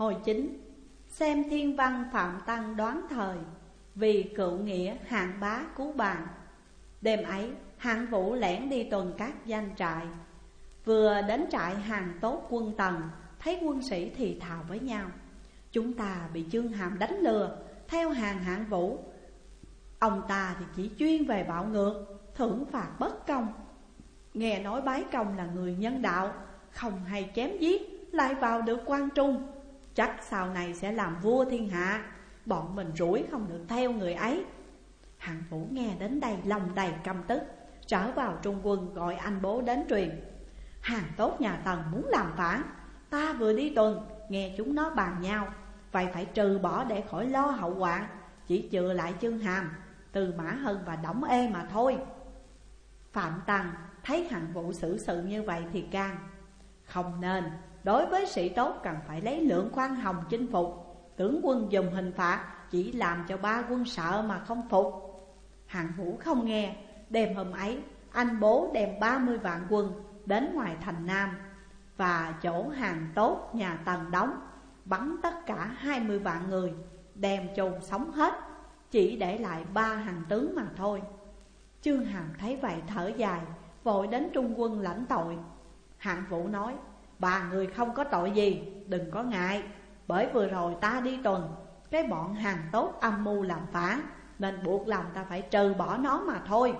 Hồi 9. Xem thiên văn Phạm Tăng đoán thời, vì cựu nghĩa hạng bá cứu bạn. Đêm ấy hạng vũ lẻn đi tuần các danh trại. Vừa đến trại hàng tốt quân Tần, thấy quân sĩ thì thào với nhau: chúng ta bị Chương Hàm đánh lừa. Theo hàng hạng vũ, ông ta thì chỉ chuyên về bạo ngược, thưởng phạt bất công. Nghe nói Bái Công là người nhân đạo, không hay chém giết, lại vào được quan trung, chắc sau này sẽ làm vua thiên hạ. Bọn mình rủi không được theo người ấy. Hạng vũ nghe đến đây lòng đầy căm tức, trở vào trung quân gọi anh bố đến truyền: hàng tốt nhà Tần muốn làm phản. Ta vừa đi tuần nghe chúng nó bàn nhau, vậy phải trừ bỏ để khỏi lo hậu hoạn. Chỉ chừa lại Chương Hàm, Từ Mã Hân và Đổng Ê mà thôi. Phạm Tăng thấy hạng vũ xử sự như vậy thì can: không nên, đối với sĩ tốt cần phải lấy lượng khoan hồng chinh phục. Tướng quân dùng hình phạt chỉ làm cho ba quân sợ mà không phục. Hạng vũ không nghe. Đêm hôm ấy anh bố đem 30 vạn quân đến ngoài thành Nam, và chỗ hàng tốt nhà Tần đóng, bắn tất cả 20 vạn người, đem chôn sống hết, chỉ để lại 3 hàng tướng mà thôi. Chương Hàm thấy vậy thở dài, vội đến trung quân lãnh tội. Hạng vũ nói: ba người không có tội gì, đừng có ngại. Bởi vừa rồi ta đi tuần, cái bọn hàng tốt âm mưu làm phản, nên buộc lòng ta phải trừ bỏ nó mà thôi.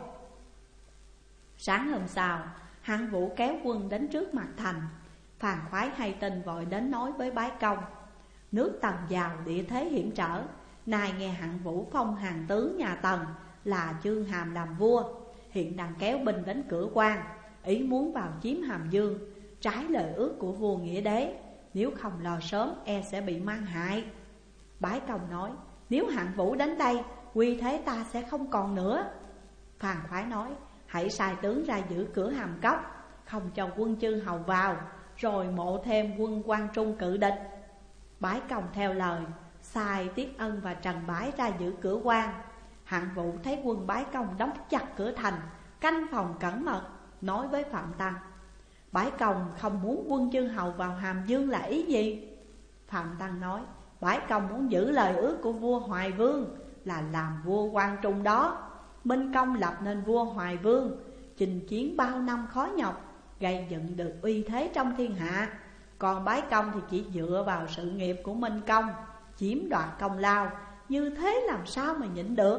Sáng hôm sau, hạng vũ kéo quân đến trước mặt thành. Phàn Khoái hay tin vội đến nói với Bái Công: nước Tần giàu địa thế hiểm trở, nay nghe hạng vũ phong hàng tướng nhà Tần là Chương Hàm làm vua, hiện đang kéo binh đến cửa quan, ý muốn vào chiếm Hàm Dương, trái lời ước của vua Nghĩa Đế. Nếu không lo sớm e sẽ bị mang hại. Bái Công nói: nếu hạng vũ đến đây, uy thế ta sẽ không còn nữa. Phàn Khoái nói: hãy sai tướng ra giữ cửa Hàm Cốc, không cho quân Chư Hầu vào, rồi mộ thêm quân Quan Trung cự địch. Bái Công theo lời, sai Tiết Ân và Trần Bái ra giữ cửa quan. Hạng vũ thấy quân Bái Công đóng chặt cửa thành, canh phòng cẩn mật, nói với Phạm Tăng: Bái Công không muốn quân Chư Hầu vào Hàm Dương là ý gì? Phạm Tăng nói: Bái Công muốn giữ lời ước của vua Hoài Vương, là làm vua Quan Trung đó. Minh Công lập nên vua Hoài Vương, chinh chiến bao năm khó nhọc, gây dựng được uy thế trong thiên hạ. Còn Bái Công thì chỉ dựa vào sự nghiệp của Minh Công, chiếm đoạt công lao, như thế làm sao mà nhịn được?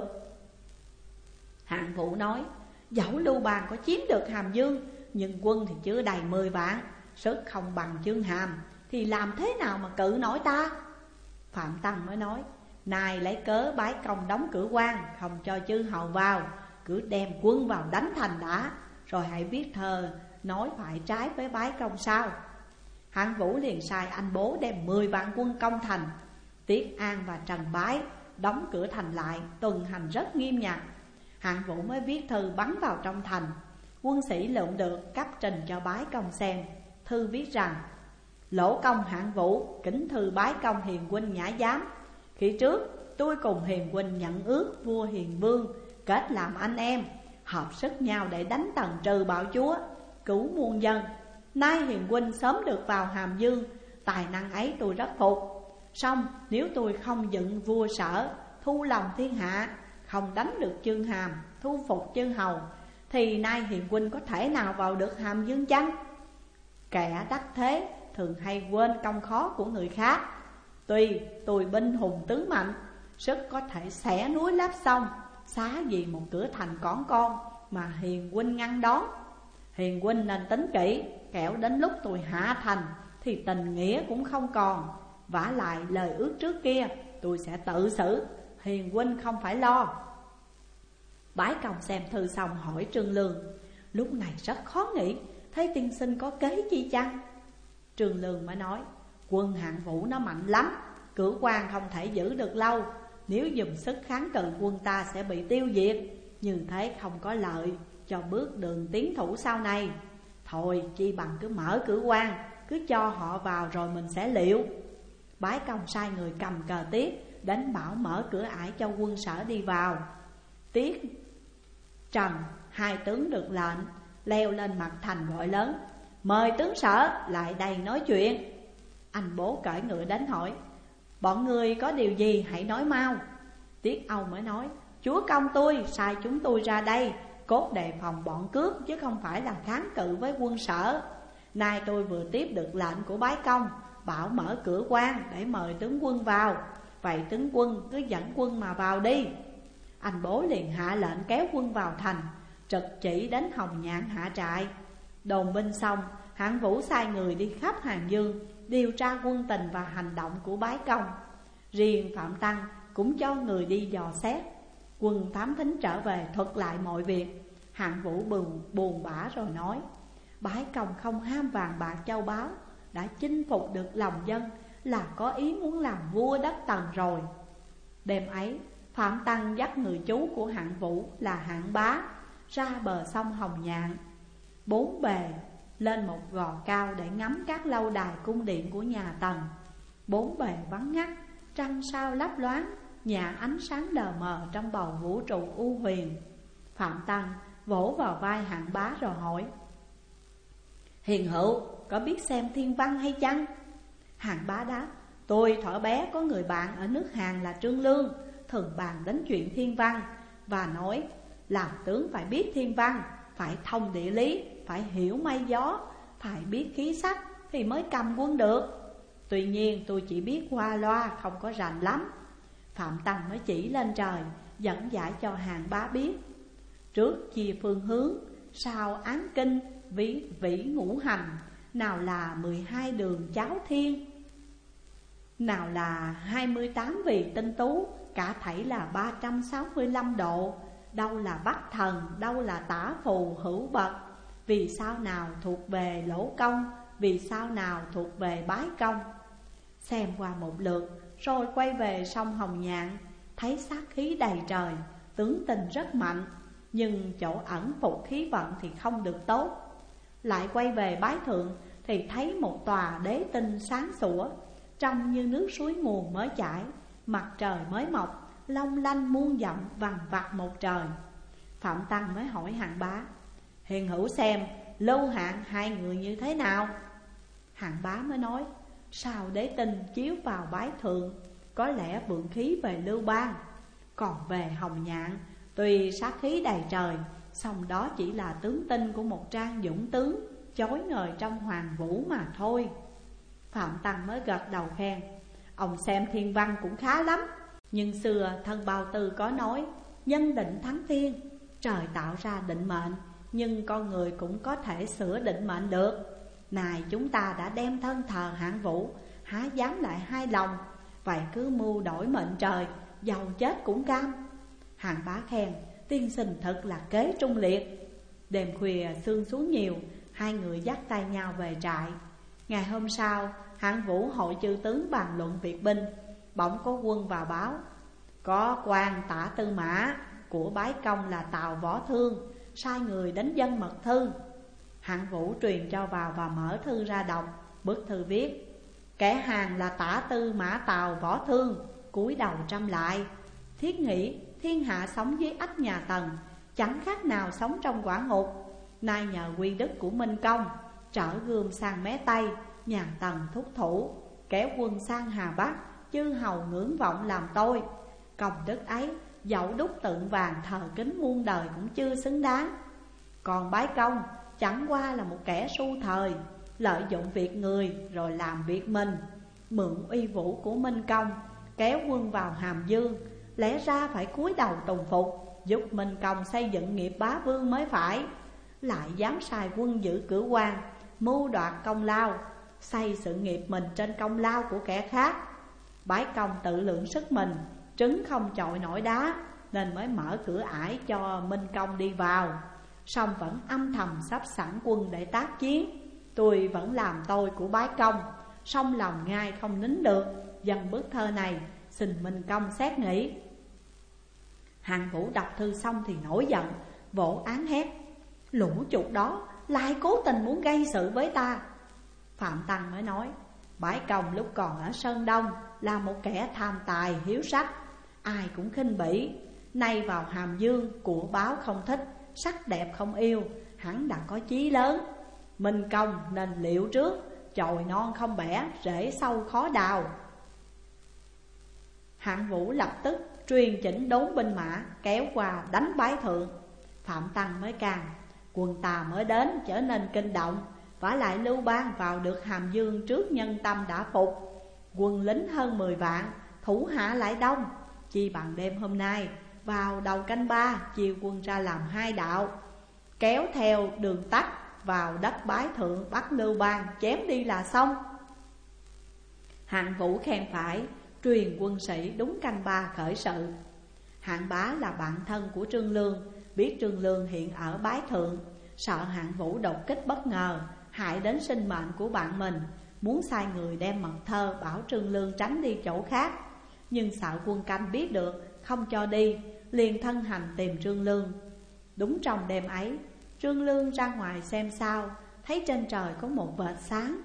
Hạng vũ nói: dẫu Lưu Bang có chiếm được Hàm Dương, nhưng quân thì chưa đầy 10 vạn, sức không bằng Chương Hàm, thì làm thế nào mà cự nổi ta? Phạm Tăng mới nói: này lấy cớ Bái Công đóng cửa quan, không cho Chư Hầu vào, cứ đem quân vào đánh thành đã, rồi hãy viết thơ nói phải trái với Bái Công sao? Hạng vũ liền sai anh bố đem 10 vạn quân công thành. Tiết An và Trần Bái đóng cửa thành lại, tuần hành rất nghiêm ngặt. Hạng vũ mới viết thư bắn vào trong thành. Quân sĩ lượm được cấp trình cho Bái Công xem. Thư viết rằng: Lỗ công Hạng vũ kính thư Bái Công hiền huynh nhã giám. Khi trước tôi cùng hiền huynh nhận ước vua Hiền Vương, kết làm anh em, hợp sức nhau để đánh Tần trừ bạo chúa, cứu muôn dân. Nay hiền huynh sớm được vào Hàm Dương, tài năng ấy tôi rất phục. Song nếu tôi không dựng vua Sở, thu lòng thiên hạ, không đánh được Chương Hàm, thu phục Chư Hầu, thì nay hiền huynh có thể nào vào được Hàm Dương chăng? Kẻ đắc thế thường hay quên công khó của người khác. Tuy tôi binh hùng tướng mạnh, sức có thể xẻ núi láp sông, xá gì một cửa thành cỏn con mà hiền huynh ngăn đón. Hiền huynh nên tính kỹ, kẻo đến lúc tôi hạ thành thì tình nghĩa cũng không còn. Vả lại lời ước trước kia tôi sẽ tự xử, hiền huynh không phải lo. Bái Công xem thư xong hỏi Trương Lương: lúc này rất khó nghĩ, thấy tiên sinh có kế chi chăng? Trương Lương mới nói: quân Hạng vũ nó mạnh lắm, cửa quan không thể giữ được lâu. Nếu dùng sức kháng cự quân ta sẽ bị tiêu diệt, như thế không có lợi cho bước đường tiến thủ sau này. Thôi chi bằng cứ mở cửa quan, cứ cho họ vào rồi mình sẽ liệu. Bái Công sai người cầm cờ Tiết đến bảo mở cửa ải cho quân Sở đi vào. Tiết, Trần, hai tướng được lệnh, leo lên mặt thành gọi lớn: mời tướng Sở lại đây nói chuyện. Anh bố cởi ngựa đến hỏi: bọn người có điều gì hãy nói mau. Tiết Âu mới nói: chúa công tôi sai chúng tôi ra đây cốt đề phòng bọn cướp, chứ không phải là kháng cự với quân Sở. Nay tôi vừa tiếp được lệnh của bái công, bảo mở cửa quan để mời tướng quân vào. Vậy tướng quân cứ dẫn quân mà vào đi. Anh bố liền hạ lệnh kéo quân vào thành, trực chỉ đến Hồng Nhạn hạ trại. Đồn binh xong, Hạng Vũ sai người đi khắp Hàng Dương điều tra quân tình và hành động của bái công. Riêng Phạm Tăng cũng cho người đi dò xét. Quân thám thính trở về thuật lại mọi việc. Hạng Vũ buồn bã rồi nói: bái công không ham vàng bạc châu báu, đã chinh phục được lòng dân, là có ý muốn làm vua đất Tần rồi. Đêm ấy, Phạm Tăng dắt người chú của Hạng Vũ là Hạng Bá ra bờ sông Hồng Nhạn. Bốn bề lên một gò cao để ngắm các lâu đài cung điện của nhà Tần. Bốn bề vắng ngắt, trăng sao lấp loáng, nhà ánh sáng lờ mờ trong bầu vũ trụ u huyền. Phạm Tăng vỗ vào vai Hạng Bá rồi hỏi: hiền hữu có biết xem thiên văn hay chăng? Hạng Bá đáp: tôi thuở bé có người bạn ở nước Hàn là Trương Lương, thường bàn đến chuyện thiên văn và nói làm tướng phải biết thiên văn, phải thông địa lý, phải hiểu mây gió, phải biết khí sắc thì mới cầm quân được. Tuy nhiên tôi chỉ biết qua loa, không có rành lắm. Phạm Tăng mới chỉ lên trời, dẫn giải cho Hạng Bá biết: trước chia phương hướng, sau án kinh, vĩ ngũ hành, nào là 12 đường cháo thiên, nào là 28 vị tinh tú, cả thảy là 365 độ. Đâu là bắc thần, đâu là tả phù hữu bậc, vì sao nào thuộc về lỗ công, vì sao nào thuộc về bái công. Xem qua một lượt rồi quay về sông Hồng Nhạn, thấy sát khí đầy trời, tướng tình rất mạnh, nhưng chỗ ẩn phục khí vận thì không được tốt. Lại quay về bái thượng thì thấy một tòa đế tinh sáng sủa, trông như nước suối nguồn mới chảy, mặt trời mới mọc, long lanh muôn dặm vằn vặt một trời. Phạm Tăng mới hỏi Hạng Bá: hiền hữu xem Lưu Hạng hai người như thế nào? Hạng Bá mới nói: sao đế tinh chiếu vào bái thượng, có lẽ vượng khí về Lưu Bang. Còn về Hồng Nhạn, tuy sát khí đầy trời, song đó chỉ là tướng tinh của một trang dũng tướng chói ngời trong hoàng vũ mà thôi. Phạm Tăng mới gật đầu khen: ông xem thiên văn cũng khá lắm. Nhưng xưa thân Bao Tư có nói: nhân định thắng thiên. Trời tạo ra định mệnh, nhưng con người cũng có thể sửa định mệnh được. Này chúng ta đã đem thân thờ Hạng Vũ, há dám lại hai lòng. Vậy cứ mưu đổi mệnh trời, giàu chết cũng cam. Hạng Bá khen: tiên sinh thật là kế trung liệt. Đêm khuya sương xuống nhiều, hai người dắt tay nhau về trại. Ngày hôm sau, Hạng Vũ hội chư tướng bàn luận việc binh. Bỗng có quân vào báo: có quan tả tư mã của bái công là Tào Võ Thương sai người đến dân mật thư. Hạng Vũ truyền cho vào và mở thư ra đọc. Bức thư viết: kẻ hàng là tả tư mã Tào Võ Thương, cúi đầu trăm lại. Thiết nghĩ thiên hạ sống dưới ách nhà Tần, chẳng khác nào sống trong quả ngục. Nay nhờ quy đức của Minh Công, trở gươm sang mé Tây, nhà Tần thúc thủ, kéo quân sang Hà Bắc, chư hầu ngưỡng vọng làm tôi. Công đức ấy dẫu đúc tượng vàng thờ kính muôn đời cũng chưa xứng đáng. Còn bái công chẳng qua là một kẻ su thời, lợi dụng việc người rồi làm việc mình, mượn uy vũ của Minh Công kéo quân vào Hàm Dương. Lẽ ra phải cúi đầu tùng phục, giúp Minh Công xây dựng nghiệp bá vương mới phải. Lại dám sai quân giữ cửa quan, mưu đoạt công lao, xây sự nghiệp mình trên công lao của kẻ khác. Bái công tự lượng sức mình, trứng không chọi nổi đá, nên mới mở cửa ải cho Minh Công đi vào. Song vẫn âm thầm sắp sẵn quân để tác chiến. Tôi vẫn làm tôi của bái công, song lòng ngay không nín được, dần bức thơ này xin Minh Công xét nghĩ. Hạng Vũ đọc thư xong thì nổi giận, vỗ án hét: lũ chuột đó lại cố tình muốn gây sự với ta. Phạm Tăng mới nói: bái công lúc còn ở Sơn Đông là một kẻ tham tài hiếu sắc, ai cũng khinh bỉ. Nay vào Hàm Dương, của báo không thích, sắc đẹp không yêu, hắn đã có chí lớn. Minh Công nên liệu trước, chồi non không bẻ, rễ sâu khó đào. Hạng Vũ lập tức truyền chỉnh đốn binh mã, kéo qua đánh bái thượng. Phạm Tăng mới can: quân ta mới đến trở nên kinh động, vả lại Lưu Bang vào được Hàm Dương trước nhân tâm đã phục. Quân lính hơn 10 vạn, thủ hạ lại đông, chi bằng đêm hôm nay vào đầu canh 3 chia quân ra làm 2 đạo, kéo theo đường tắt vào đất bái thượng, bắt Lưu Bang chém đi là xong. Hạng Vũ khen phải, truyền quân sĩ đúng canh 3 khởi sự. Hạng Bá là bạn thân của Trương Lương, biết Trương Lương hiện ở bái thượng, sợ Hạng Vũ đột kích bất ngờ hại đến sinh mệnh của bạn mình, muốn sai người đem mật thơ bảo Trương Lương tránh đi chỗ khác. Nhưng sợ quân canh biết được không cho đi, liền thân hành tìm Trương Lương. Đúng trong đêm ấy, Trương Lương ra ngoài xem sao, thấy trên trời có một vệt sáng.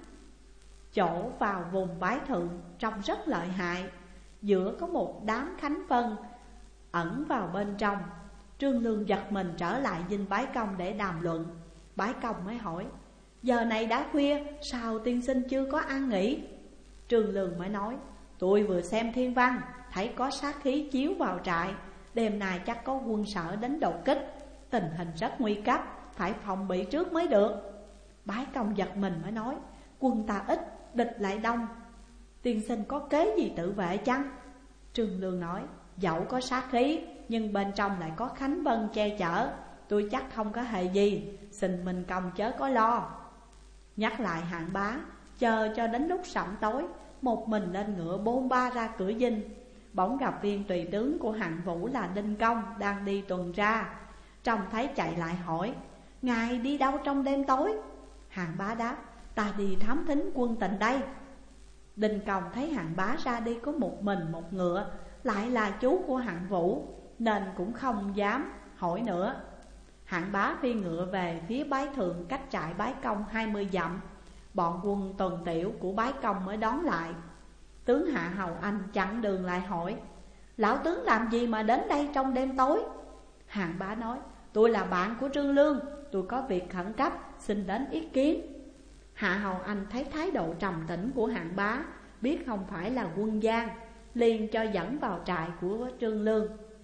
Chỗ vào vùng bái thượng trông rất lợi hại, giữa có một đám khánh vân ẩn vào bên trong. Trương Lương giật mình trở lại dinh Bái Công để đàm luận. Bái Công mới hỏi: giờ này đã khuya, sao tiên sinh chưa có ăn nghỉ? Trương Lương mới nói: tôi vừa xem thiên văn, thấy có sát khí chiếu vào trại, đêm nay chắc có quân sở đến đột kích, tình hình rất nguy cấp, phải phòng bị trước mới được. Bái Công giật mình mới nói: quân ta ít, địch lại đông, tiên sinh có kế gì tự vệ chăng? Trương Lương nói: dẫu có sát khí, nhưng bên trong lại có khánh vân che chở, tôi chắc không có hề gì, xin mình công chớ có lo. Nhắc lại Hạng Bá, chờ cho đến lúc sẩm tối, một mình lên ngựa bôn ba ra cửa dinh. Bỗng gặp viên tùy tướng của Hạng Vũ là Đinh Công đang đi tuần ra, trông thấy chạy lại hỏi: ngài đi đâu trong đêm tối? Hạng Bá đáp: ta đi thám thính quân tình đây. Đinh Công thấy Hạng Bá ra đi có một mình một ngựa, lại là chú của Hạng Vũ, nên cũng không dám hỏi nữa. Hạng Bá phi ngựa về phía Bái Thượng, cách trại Bái Công 20 dặm. Bọn quân tuần tiểu của Bái Công mới đón lại. Tướng Hạ Hầu Anh chặn đường lại hỏi: lão tướng làm gì mà đến đây trong đêm tối? Hạng Bá nói: tôi là bạn của Trương Lương, tôi có việc khẩn cấp, xin đến ý kiến. Hạ Hầu Anh thấy thái độ trầm tĩnh của Hạng Bá, biết không phải là quân gian, liền cho dẫn vào trại của Trương Lương.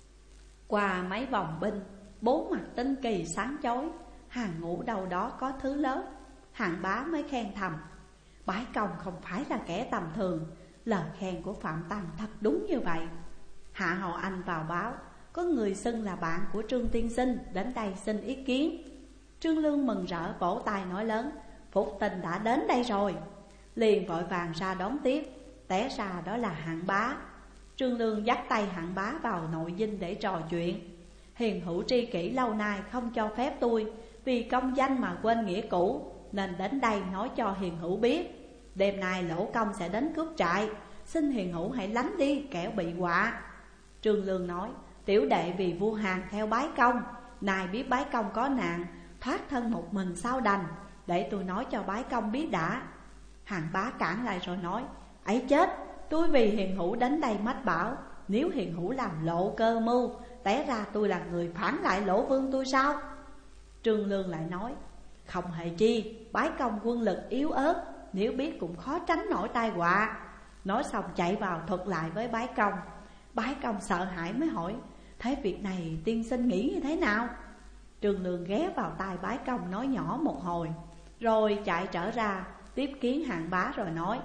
Qua mấy vòng binh, bốn mặt tinh kỳ sáng chói, hàng ngũ đâu đó có thứ lớn. Hạng Bá mới khen thầm: Bái Công không phải là kẻ tầm thường, lời khen của Phạm Tăng thật đúng như vậy. Hạ Hầu Anh vào báo: có người xưng là bạn của Trương tiên sinh đến đây xin ý kiến. Trương Lương mừng rỡ vỗ tay nói lớn: Phục Tình đã đến đây rồi. Liền vội vàng ra đón tiếp. Té ra đó là Hạng Bá. Trương Lương dắt tay Hạng Bá vào nội dinh để trò chuyện. Hiền hữu tri kỷ lâu nay không cho phép tôi vì công danh mà quên nghĩa cũ, nên đến đây nói cho hiền hữu biết, đêm nay Lỗ Công sẽ đến cướp trại, xin hiền hữu hãy lánh đi kẻo bị họa. Trương Lương nói: tiểu đệ vì vua Hàn theo Bái Công, nay biết Bái Công có nạn, thoát thân một mình sao đành, để tôi nói cho Bái Công biết đã. Hạng Bá cản lại rồi nói: ấy chết, tôi vì hiền hữu đến đây mách bảo, nếu hiền hữu làm lộ cơ mưu, té ra tôi là người phản lại Lỗ Vương tôi sao? Trương Lương lại nói: không hề chi, Bái Công quân lực yếu ớt, nếu biết cũng khó tránh nổi tai họa. Nói xong chạy vào thuật lại với Bái Công. Bái Công sợ hãi mới hỏi: thế việc này tiên sinh nghĩ như thế nào? Trương Lương ghé vào tai Bái Công nói nhỏ một hồi, rồi chạy trở ra tiếp kiến Hạng Bá rồi nói: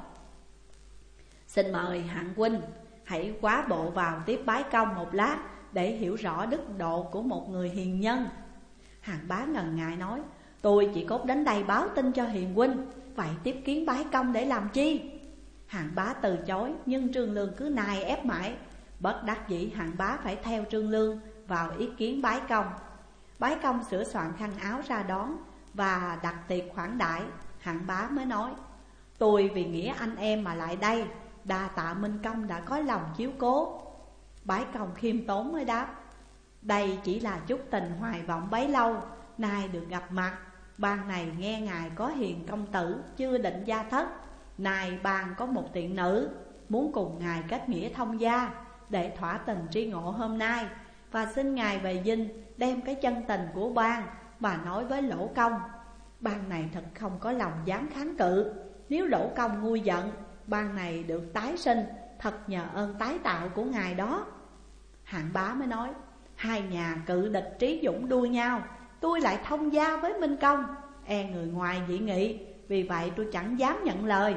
xin mời Hạng huynh hãy quá bộ vào tiếp Bái Công một lát, để hiểu rõ đức độ của một người hiền nhân. Hạng Bá ngần ngại nói: tôi chỉ cốt đến đây báo tin cho hiền huynh, vậy tiếp kiến Bái Công để làm chi? Hạng Bá từ chối, nhưng Trương Lương cứ nài ép mãi. Bất đắc dĩ Hạng Bá phải theo Trương Lương vào ý kiến Bái Công. Bái Công sửa soạn khăn áo ra đón và đặt tiệc khoản đãi. Hạng Bá mới nói: tôi vì nghĩa anh em mà lại đây, đa tạ Minh Công đã có lòng chiếu cố. Bái Công khiêm tốn mới đáp: đây chỉ là chút tình hoài vọng bấy lâu, nay được gặp mặt. Ban này nghe ngài có hiền công tử chưa định gia thất, nay ban có một tiện nữ muốn cùng ngài kết nghĩa thông gia, để thỏa tình tri ngộ hôm nay, và xin ngài về dinh đem cái chân tình của ban mà nói với Lỗ Công. Ban này thật không có lòng dám kháng cự, Nếu Lỗ Công nguôi giận, ban này được tái sinh, thật nhờ ơn tái tạo của ngài đó. Hạng Bá mới nói, hai nhà cự địch trí dũng đua nhau, tôi lại thông gia với Minh Công, e người ngoài dị nghị, vì vậy tôi chẳng dám nhận lời.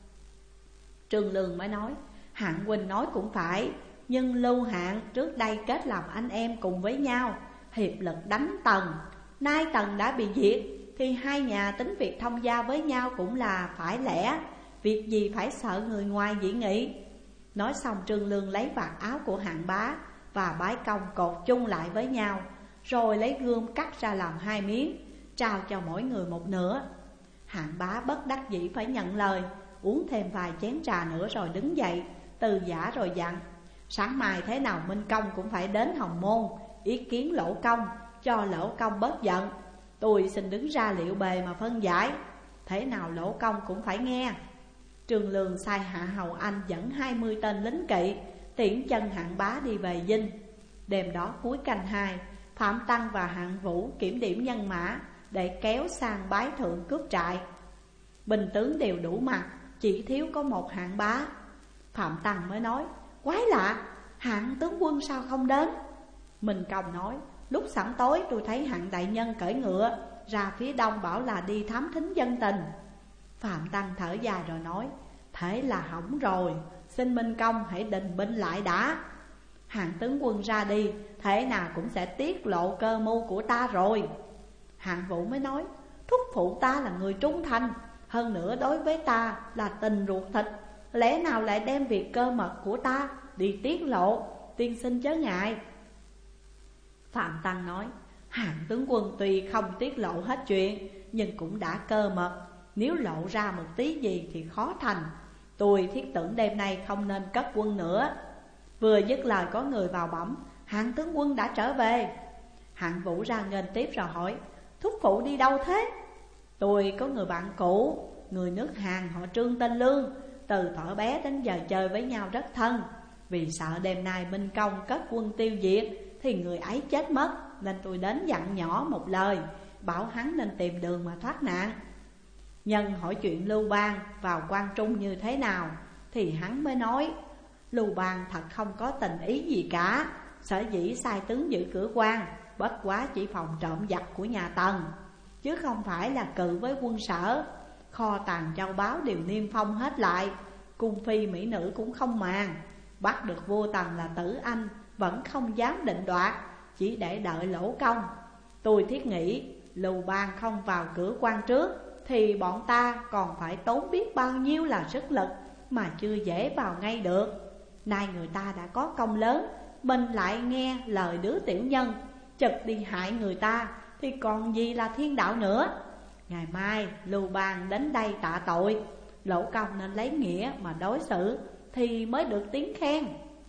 Trương Lương mới nói, Hạng huynh nói cũng phải, nhưng Lưu Hạng trước đây kết làm anh em cùng với nhau, hiệp lực đánh Tần. Nay Tần đã bị diệt, thì hai nhà tính việc thông gia với nhau cũng là phải lẽ, việc gì phải sợ người ngoài dị nghị. Nói xong Trương Lương lấy vạt áo của Hạng Bá và Bái Công cột chung lại với nhau, rồi lấy gươm cắt ra làm hai miếng, trao cho mỗi người một nửa. Hạng Bá bất đắc dĩ phải nhận lời, uống thêm vài chén trà nữa rồi đứng dậy, từ giả rồi dặn, sáng mai thế nào Minh Công cũng phải đến Hồng Môn ý kiến Lỗ Công, cho Lỗ Công bớt giận. Tôi xin đứng ra liệu bề mà phân giải, thế nào Lỗ Công cũng phải nghe. Trương Lương sai Hạ Hầu Anh dẫn 20 tên lính kỵ tiễn chân Hạng Bá đi về Dinh. Đêm đó cuối canh 2, Phạm Tăng và Hạng Vũ kiểm điểm nhân mã để kéo sang Bái Thượng cướp trại. Binh tướng đều đủ mặt, chỉ thiếu có một Hạng Bá. Phạm Tăng mới nói, quái lạ, Hạng tướng quân sao không đến? Minh Công nói, lúc sẵn tối tôi thấy Hạng đại nhân cưỡi ngựa ra phía đông, bảo là đi thám thính dân tình. Phạm Tăng thở dài rồi nói, thế là hỏng rồi, xin Minh Công hãy đình binh lại đã. Hạng tướng quân ra đi, thế nào cũng sẽ tiết lộ cơ mưu của ta rồi. Hạng Vũ mới nói, thúc phụ ta là người trung thành, hơn nữa đối với ta là tình ruột thịt, lẽ nào lại đem việc cơ mật của ta đi tiết lộ, tiên sinh chớ ngại. Phạm Tăng nói, Hạng tướng quân tuy không tiết lộ hết chuyện, nhưng cũng đã cơ mật, nếu lộ ra một tí gì thì khó thành. Tôi thiết tưởng đêm nay không nên cất quân nữa. Vừa dứt lời có người vào bẩm, Hạng tướng quân đã trở về. Hạng Vũ ra nghênh tiếp rồi hỏi, thúc phụ đi đâu thế? Tôi có người bạn cũ, người nước Hàn họ Trương tên Lương, từ thuở bé đến giờ chơi với nhau rất thân. Vì sợ đêm nay Minh Công cất quân tiêu diệt thì người ấy chết mất, nên tôi đến dặn nhỏ một lời, bảo hắn nên tìm đường mà thoát nạn. Nhân hỏi chuyện Lưu Bang vào Quan Trung như thế nào, thì hắn mới nói, Lưu Bang thật không có tình ý gì cả, sở dĩ sai tướng giữ cửa quan, bất quá chỉ phòng trộm giặc của nhà Tần, chứ không phải là cự với quân Sở. Kho tàng châu báu đều niêm phong hết lại, cung phi mỹ nữ cũng không màng. Bắt được vua Tần là Tử Anh vẫn không dám định đoạt, chỉ để đợi Lỗ Công. Tôi thiết nghĩ Lưu Bang không vào cửa quan trước, thì bọn ta còn phải tốn biết bao nhiêu là sức lực mà chưa dễ vào ngay được. Nay người ta đã có công lớn, mình lại nghe lời đứa tiểu nhân, chật đi hại người ta, thì còn gì là thiên đạo nữa. Ngày mai Lưu Bang đến đây tạ tội, Lỗ Công nên lấy nghĩa mà đối xử, thì mới được tiếng khen.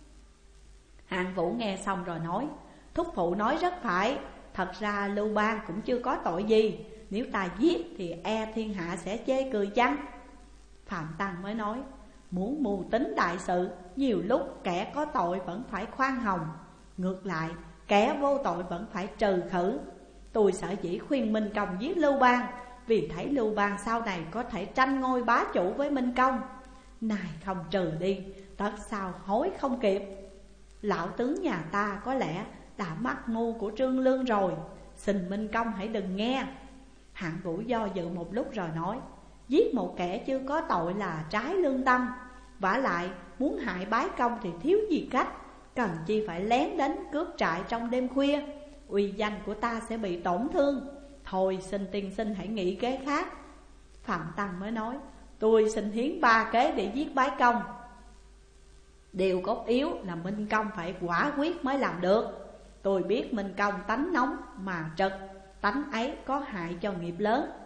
Hạng Vũ nghe xong rồi nói, thúc phụ nói rất phải, thật ra Lưu Bang cũng chưa có tội gì, nếu ta giết thì e thiên hạ sẽ chê cười chăng? Phạm Tăng mới nói, muốn mưu tính đại sự, nhiều lúc kẻ có tội vẫn phải khoan hồng, ngược lại kẻ vô tội vẫn phải trừ khử. Tôi sở dĩ khuyên Minh Công giết Lưu Bang, vì thấy Lưu Bang sau này có thể tranh ngôi bá chủ với Minh Công. Này không trừ đi, tất sao hối không kịp. Lão tướng nhà ta có lẽ đã mắc ngu của Trương Lương rồi, xin Minh Công hãy đừng nghe. Hạng Vũ do dự một lúc rồi nói, giết một kẻ chưa có tội là trái lương tâm, vả lại muốn hại Bái Công thì thiếu gì cách, cần chi phải lén đến cướp trại trong đêm khuya, uy danh của ta sẽ bị tổn thương. Thôi xin tiên sinh hãy nghĩ kế khác. Phạm Tăng mới nói, tôi xin hiến 3 kế để giết Bái Công. Điều cốt yếu là Minh Công phải quả quyết mới làm được. Tôi biết Minh Công tánh nóng mà trực, tánh ấy có hại cho nghiệp lớn,